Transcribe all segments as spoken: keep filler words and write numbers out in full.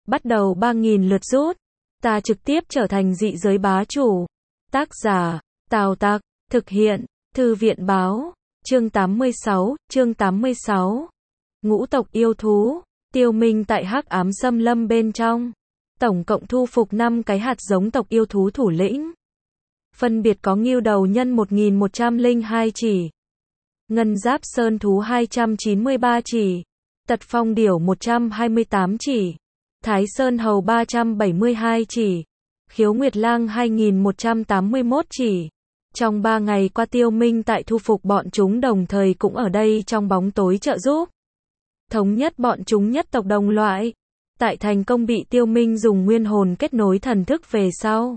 bắt đầu ba nghìn lượt rút. Ta trực tiếp trở thành dị giới bá chủ. Tác giả, Tào Tặc, thực hiện, Thư viện báo, chương tám mươi sáu, chương tám mươi sáu. Ngũ tộc yêu thú, tiêu minh tại hắc ám xâm lâm bên trong. Tổng cộng thu phục năm cái hạt giống tộc yêu thú thủ lĩnh. Phân biệt có ngưu đầu nhân một nghìn một trăm lẻ hai chỉ. Ngân giáp sơn thú hai trăm chín mươi ba chỉ. Tật phong điểu một trăm hai mươi tám chỉ. Thái sơn hầu ba trăm bảy mươi hai chỉ. Khiếu nguyệt lang hai nghìn một trăm tám mươi mốt chỉ. Trong ba ngày qua tiêu minh tại thu phục bọn chúng đồng thời cũng ở đây trong bóng tối trợ giúp. Thống nhất bọn chúng nhất tộc đồng loại. Tại thành công bị tiêu minh dùng nguyên hồn kết nối thần thức về sau.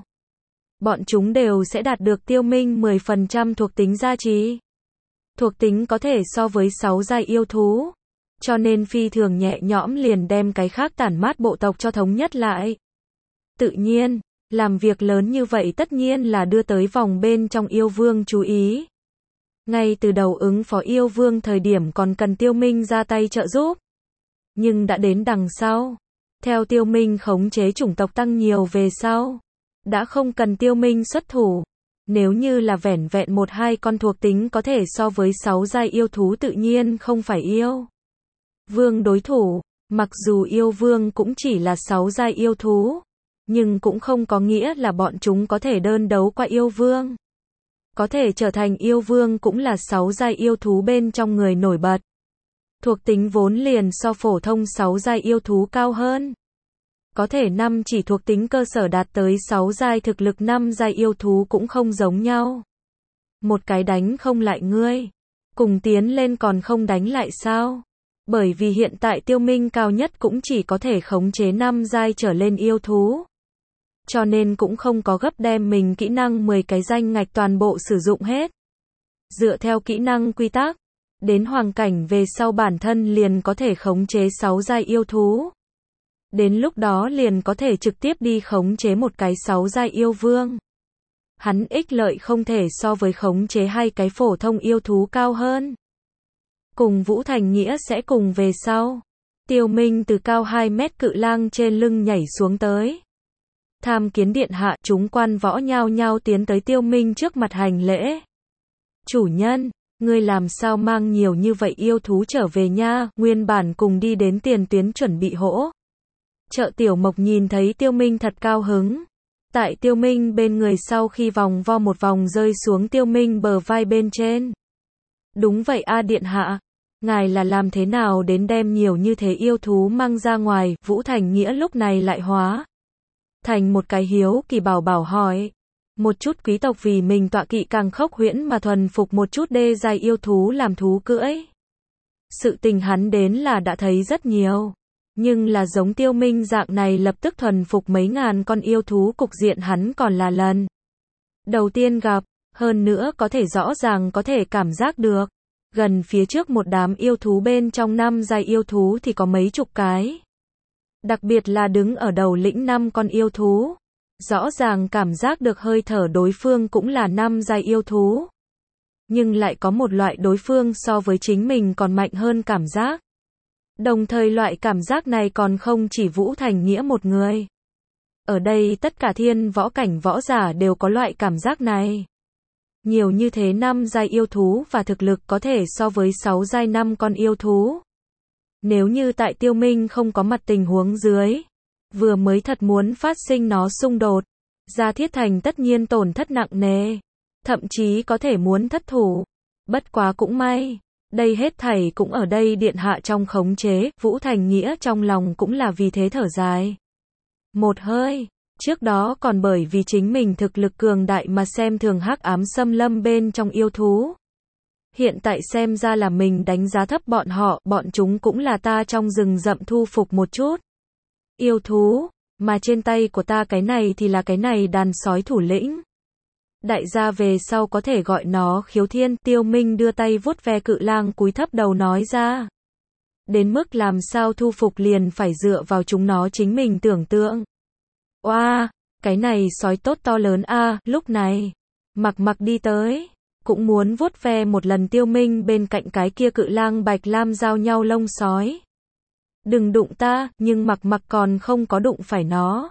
Bọn chúng đều sẽ đạt được tiêu minh mười phần trăm thuộc tính gia trì. Thuộc tính có thể so với sáu giai yêu thú. Cho nên phi thường nhẹ nhõm liền đem cái khác tản mát bộ tộc cho thống nhất lại. Tự nhiên, làm việc lớn như vậy tất nhiên là đưa tới vòng bên trong yêu vương chú ý. Ngay từ đầu ứng phó yêu vương thời điểm còn cần tiêu minh ra tay trợ giúp. Nhưng đã đến đằng sau. Theo tiêu minh khống chế chủng tộc tăng nhiều về sau. Đã không cần tiêu minh xuất thủ. Nếu như là vẻn vẹn một hai con thuộc tính có thể so với sáu giai yêu thú tự nhiên không phải yêu vương đối thủ. Mặc dù yêu vương cũng chỉ là sáu giai yêu thú. Nhưng cũng không có nghĩa là bọn chúng có thể đơn đấu qua yêu vương. Có thể trở thành yêu vương cũng là sáu giai yêu thú bên trong người nổi bật. Thuộc tính vốn liền so phổ thông sáu giai yêu thú cao hơn. Có thể năm chỉ thuộc tính cơ sở đạt tới sáu giai thực lực năm giai yêu thú cũng không giống nhau. Một cái đánh không lại ngươi. Cùng tiến lên còn không đánh lại sao? Bởi vì hiện tại tiêu minh cao nhất cũng chỉ có thể khống chế năm giai trở lên yêu thú. Cho nên cũng không có gấp đem mình kỹ năng mười cái danh ngạch toàn bộ sử dụng hết. Dựa theo kỹ năng quy tắc, đến hoàng cảnh về sau bản thân liền có thể khống chế sáu giai yêu thú. Đến lúc đó liền có thể trực tiếp đi khống chế một cái sáu giai yêu vương. Hắn ích lợi không thể so với khống chế hai cái phổ thông yêu thú cao hơn. Cùng Vũ Thành Nghĩa sẽ cùng về sau. Tiêu Minh từ cao hai mét cự lang trên lưng nhảy xuống tới. Tham kiến điện hạ, chúng quan võ nhao nhao tiến tới Tiêu Minh trước mặt hành lễ. Chủ nhân, ngươi làm sao mang nhiều như vậy yêu thú trở về nha, nguyên bản cùng đi đến tiền tuyến chuẩn bị hỗ. Trợ Tiểu Mộc nhìn thấy Tiêu Minh thật cao hứng. Tại Tiêu Minh bên người sau khi vòng vo một vòng rơi xuống Tiêu Minh bờ vai bên trên. Đúng vậy a điện hạ, ngài là làm thế nào đến đem nhiều như thế yêu thú mang ra ngoài, Vũ Thành Nghĩa lúc này lại hóa thành một cái hiếu kỳ bảo bảo hỏi. Một chút quý tộc vì mình tọa kỵ càng khốc huyễn mà thuần phục một chút đê giai yêu thú làm thú cưỡi. Sự tình hắn đến là đã thấy rất nhiều. Nhưng là giống Tiêu Minh dạng này lập tức thuần phục mấy ngàn con yêu thú cục diện hắn còn là lần đầu tiên gặp. Hơn nữa có thể rõ ràng có thể cảm giác được. Gần phía trước một đám yêu thú bên trong năm giai yêu thú thì có mấy chục cái. Đặc biệt là đứng ở đầu lĩnh năm con yêu thú. Rõ ràng cảm giác được hơi thở đối phương cũng là năm giai yêu thú. Nhưng lại có một loại đối phương so với chính mình còn mạnh hơn cảm giác. Đồng thời loại cảm giác này còn không chỉ Vũ Thành Nghĩa một người. Ở đây tất cả thiên võ cảnh võ giả đều có loại cảm giác này. Nhiều như thế năm giai yêu thú và thực lực có thể so với sáu giai năm con yêu thú. Nếu như tại Tiêu Minh không có mặt tình huống dưới, vừa mới thật muốn phát sinh nó xung đột, Gia Thiết Thành tất nhiên tổn thất nặng nề, thậm chí có thể muốn thất thủ. Bất quá cũng may, đây hết thảy cũng ở đây điện hạ trong khống chế, Vũ Thành Nghĩa trong lòng cũng là vì thế thở dài một hơi. Trước đó còn bởi vì chính mình thực lực cường đại mà xem thường hắc ám xâm lâm bên trong yêu thú. Hiện tại xem ra là mình đánh giá thấp bọn họ, bọn chúng cũng là ta trong rừng rậm thu phục một chút yêu thú, mà trên tay của ta cái này thì là cái này đàn sói thủ lĩnh. Đại gia về sau có thể gọi nó Khiếu Thiên. Tiêu Minh đưa tay vuốt ve cự lang cúi thấp đầu nói ra. Đến mức làm sao thu phục liền phải dựa vào chúng nó chính mình tưởng tượng. Oa, wow, cái này sói tốt to lớn a, à, lúc này, Mặc Mặc đi tới, cũng muốn vuốt ve một lần Tiêu Minh bên cạnh cái kia cự lang bạch lam giao nhau lông sói. đừng đụng ta, nhưng Mặc Mặc còn không có đụng phải nó.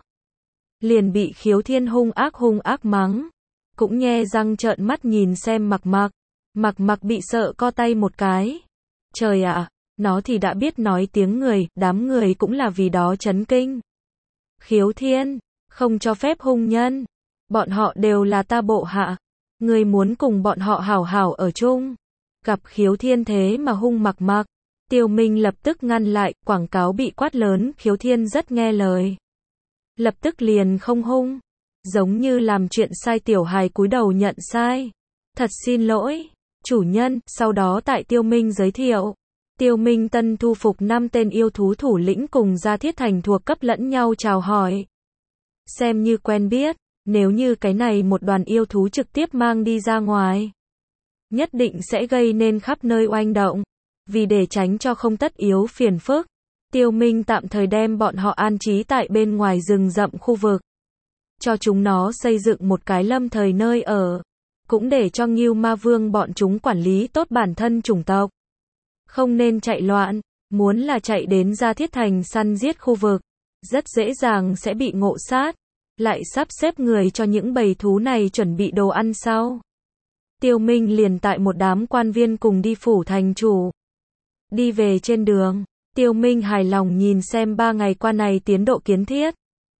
Liền bị Khiếu Thiên hung ác hung ác mắng. Cũng nhe răng trợn mắt nhìn xem Mặc Mặc. Mặc Mặc bị sợ co tay một cái. Trời ạ, nó thì đã biết nói tiếng người, đám người cũng là vì đó chấn kinh. Khiếu Thiên, không cho phép hung nhân. Bọn họ đều là ta bộ hạ. Người muốn cùng bọn họ hảo hảo ở chung. Gặp Khiếu Thiên thế mà hung Mặc Mặc. Tiêu Minh lập tức ngăn lại, quảng cáo bị quát lớn, Khiếu Thiên rất nghe lời. Lập tức liền không hung. Giống như làm chuyện sai tiểu hài cúi đầu nhận sai. Thật xin lỗi, chủ nhân, sau đó tại Tiêu Minh giới thiệu. Tiêu Minh tân thu phục năm tên yêu thú thủ lĩnh cùng Gia Thiết Thành thuộc cấp lẫn nhau chào hỏi. Xem như quen biết, nếu như cái này một đoàn yêu thú trực tiếp mang đi ra ngoài. Nhất định sẽ gây nên khắp nơi oanh động. Vì để tránh cho không tất yếu phiền phức, Tiêu Minh tạm thời đem bọn họ an trí tại bên ngoài rừng rậm khu vực. Cho chúng nó xây dựng một cái lâm thời nơi ở. Cũng để cho Ngưu Ma Vương bọn chúng quản lý tốt bản thân chủng tộc. Không nên chạy loạn, muốn là chạy đến Gia Thiết Thành săn giết khu vực. Rất dễ dàng sẽ bị ngộ sát. Lại sắp xếp người cho những bầy thú này chuẩn bị đồ ăn sau. Tiêu Minh liền tại một đám quan viên cùng đi phủ thành chủ. Đi về trên đường, Tiêu Minh hài lòng nhìn xem ba ngày qua này tiến độ kiến thiết.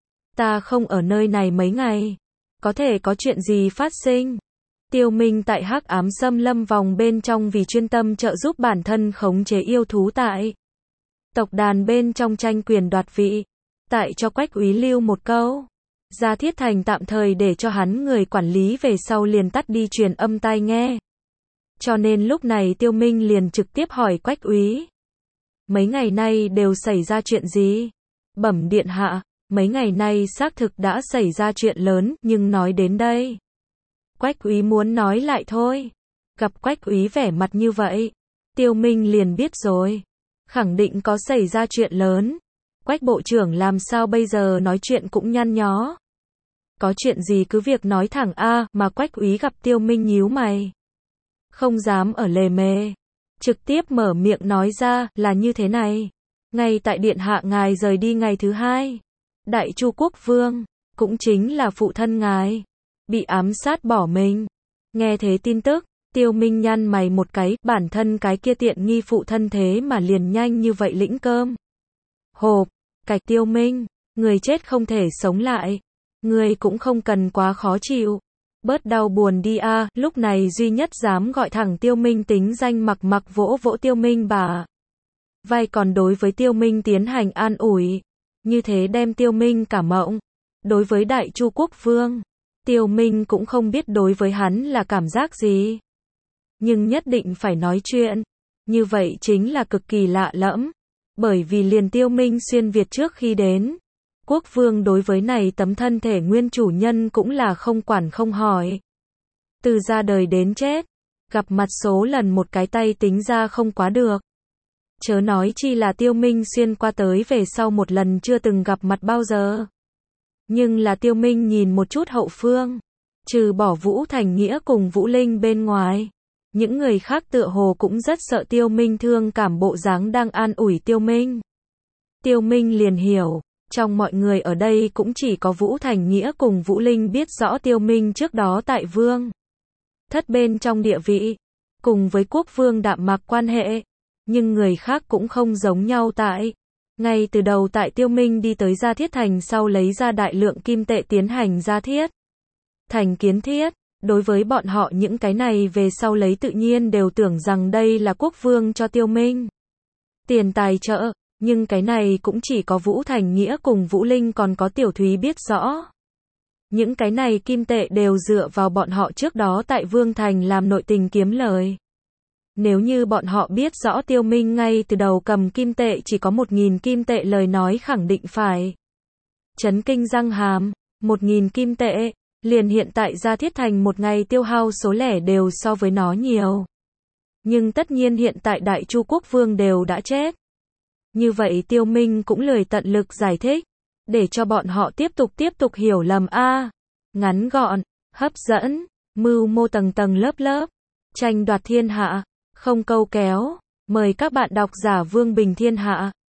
Ta không ở nơi này mấy ngày. Có thể có chuyện gì phát sinh? Tiêu Minh tại Hắc Ám Xâm Lâm vòng bên trong vì chuyên tâm trợ giúp bản thân khống chế yêu thú tại tộc đàn bên trong tranh quyền đoạt vị. Tại cho Quách Úy lưu một câu. Gia Thiết Thành tạm thời để cho hắn người quản lý về sau liền tắt đi truyền âm tai nghe. Cho nên lúc này Tiêu Minh liền trực tiếp hỏi Quách Úy. Mấy ngày nay đều xảy ra chuyện gì? Bẩm điện hạ, mấy ngày nay xác thực đã xảy ra chuyện lớn, nhưng nói đến đây. Quách Úy muốn nói lại thôi. Gặp Quách Úy vẻ mặt như vậy, Tiêu Minh liền biết rồi. Khẳng định có xảy ra chuyện lớn. Quách bộ trưởng làm sao bây giờ nói chuyện cũng nhăn nhó. Có chuyện gì cứ việc nói thẳng a, mà Quách Úy gặp Tiêu Minh nhíu mày. Không dám ở lề mề. Trực tiếp mở miệng nói ra, là như thế này. Ngay tại điện hạ ngài rời đi ngày thứ hai. Đại Chu Quốc Vương, cũng chính là phụ thân ngài, bị ám sát bỏ mình. Nghe thế tin tức, Tiêu Minh nhăn mày một cái, bản thân cái kia tiện nghi phụ thân thế mà liền nhanh như vậy lĩnh cơm. Hộp, cạch Tiêu Minh, người chết không thể sống lại. Người cũng không cần quá khó chịu. Bớt đau buồn đi a. Lúc này duy nhất dám gọi thẳng Tiêu Minh tính danh Mặc Mặc vỗ vỗ Tiêu Minh bả vai, còn đối với Tiêu Minh tiến hành an ủi. Như thế đem Tiêu Minh cả mộng. Đối với Đại Chu Quốc Vương, Tiêu Minh cũng không biết đối với hắn là cảm giác gì. Nhưng nhất định phải nói chuyện. Như vậy chính là cực kỳ lạ lẫm. Bởi vì liền Tiêu Minh xuyên Việt trước khi đến, Quốc Vương đối với này tấm thân thể nguyên chủ nhân cũng là không quản không hỏi. Từ ra đời đến chết, gặp mặt số lần một cái tay tính ra không quá được. Chớ nói chi là Tiêu Minh xuyên qua tới về sau một lần chưa từng gặp mặt bao giờ. Nhưng là Tiêu Minh nhìn một chút hậu phương, trừ bỏ Vũ Thành Nghĩa cùng Vũ Linh bên ngoài, những người khác tựa hồ cũng rất sợ Tiêu Minh thương cảm bộ dáng đang an ủi Tiêu Minh. Tiêu Minh liền hiểu, trong mọi người ở đây cũng chỉ có Vũ Thành Nghĩa cùng Vũ Linh biết rõ Tiêu Minh trước đó tại Vương thất bên trong địa vị, cùng với Quốc Vương đạm mạc quan hệ. Nhưng người khác cũng không giống nhau tại. Ngay từ đầu tại Tiêu Minh đi tới Gia Thiết Thành sau lấy ra đại lượng kim tệ tiến hành Gia Thiết Thành kiến thiết. Đối với bọn họ những cái này về sau lấy tự nhiên đều tưởng rằng đây là Quốc Vương cho Tiêu Minh tiền tài trợ. Nhưng cái này cũng chỉ có Vũ Thành Nghĩa cùng Vũ Linh còn có Tiểu Thúy biết rõ. Những cái này kim tệ đều dựa vào bọn họ trước đó tại Vương Thành làm nội tình kiếm lời. Nếu như bọn họ biết rõ Tiêu Minh ngay từ đầu cầm kim tệ chỉ có một nghìn kim tệ lời nói khẳng định phải chấn kinh răng hàm. Một nghìn kim tệ, liền hiện tại Gia Thiết Thành một ngày tiêu hao số lẻ đều so với nó nhiều. Nhưng tất nhiên hiện tại Đại Chu Quốc Vương đều đã chết. Như vậy Tiêu Minh cũng lười tận lực giải thích, để cho bọn họ tiếp tục tiếp tục hiểu lầm a. Ngắn gọn, hấp dẫn, mưu mô tầng tầng lớp lớp, tranh đoạt thiên hạ, không câu kéo. Mời các bạn đọc giả Vương Bình Thiên Hạ.